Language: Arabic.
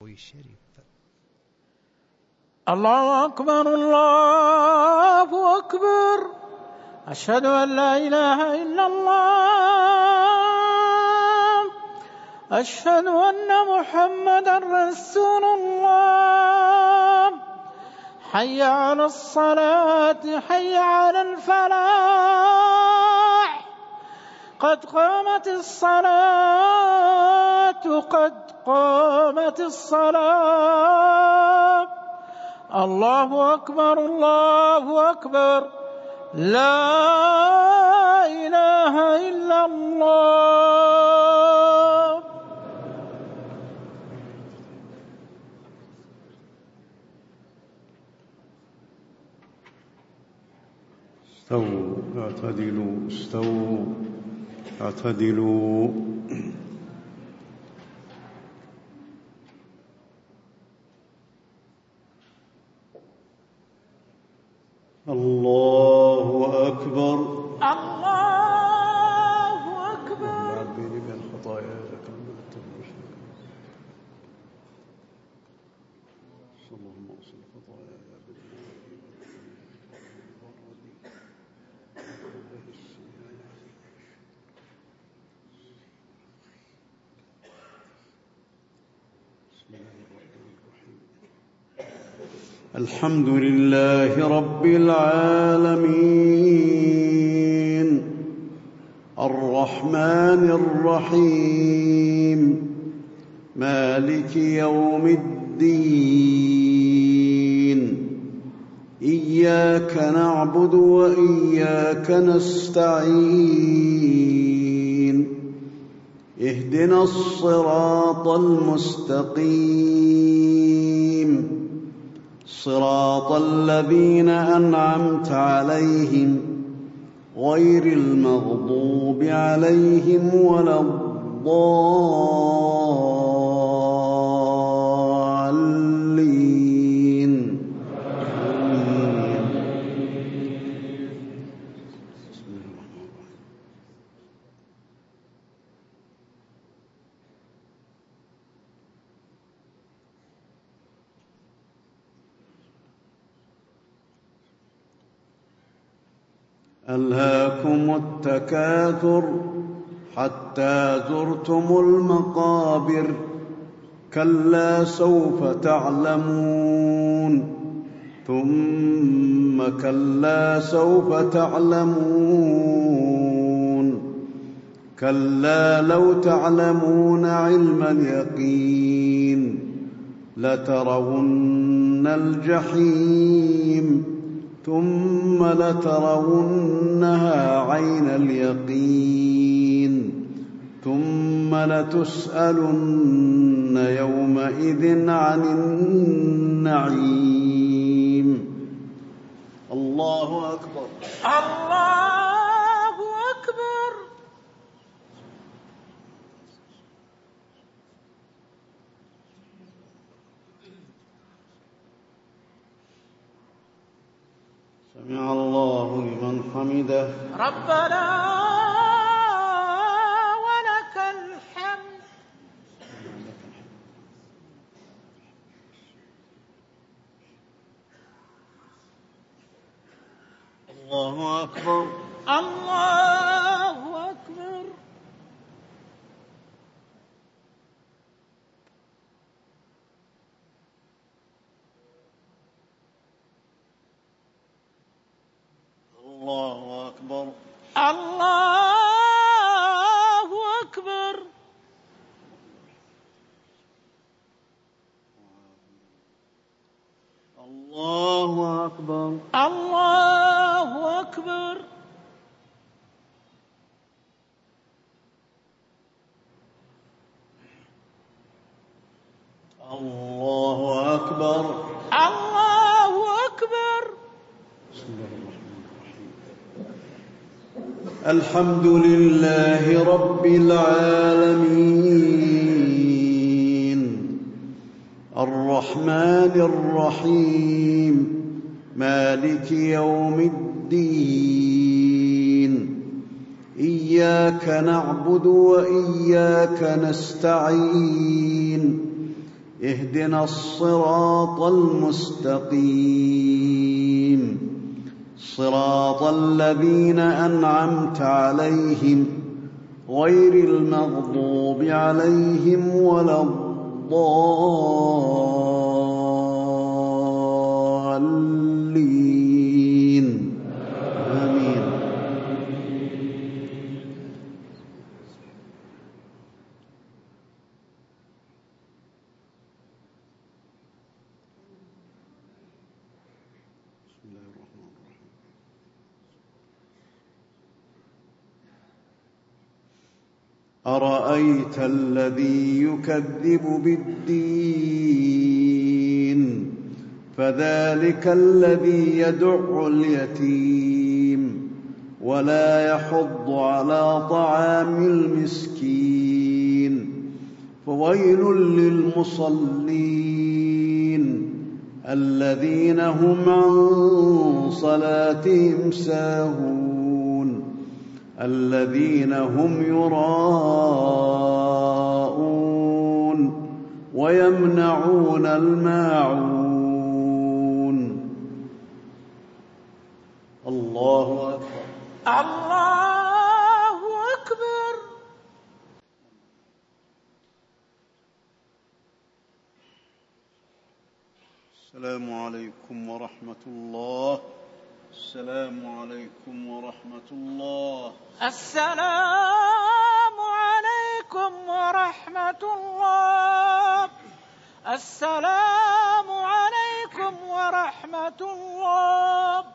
الله أكبر الله أكبر، أشهد أن لا إله إلا الله، أشهد أن محمدا رسول الله. حي على الصلاة، حي على الفلاح، قد قامت الصلاة، قد قامت الصلاة. الله أكبر الله أكبر، لا إله إلا الله. استووا اعتدلوا، استووا اعتدلوا. الله أكبر الله أكبر. عبيني من الخطايا اللهم اغفر الخطايا يا الحمد لله رب العالمين الرحمن الرحيم مالك يوم الدين إياك نعبد وإياك نستعين اهدنا الصراط المستقيم صراط الذين أنعمت عليهم غير المغضوب عليهم ولا الضالين. ألهاكم التكاثر حتى زرتم المقابر كلا سوف تعلمون ثم كلا سوف تعلمون كلا لو تعلمون علم اليقين لترون الجحيم ثم لترونها عين اليقين ثم لتسألن يومئذ عن النعيم. الله أكبر الله أكبر. سمع الله لمن حمده ربنا ولك الحمد. الله أكبر الله أكبر. الله أكبر الله أكبر. الله أكبر الله أكبر. الله أكبر الله أكبر. بسم الله الرحمن الرحيم. الحمد لله رب العالمين الرحمن الرحيم مالك يوم الدين إياك نعبد وإياك نستعين اهدنا الصراط المستقيم صراط الذين أنعمت عليهم غير المغضوب عليهم ولا الضالين آمين. بسم الله الرحمن الرحيم. أرأيت الذي يكذب بالدين فذلك الذي يدع اليتيم ولا يحض على طعام المسكين فويل للمصلين الذين هم عن صلاتهم ساهون الذين هم يراءون ويمنعون الماعون. الله أكبر. الله أكبر. السلام عليكم ورحمة الله. السلام عليكم ورحمة الله. السلام عليكم ورحمة الله. السلام عليكم ورحمة الله.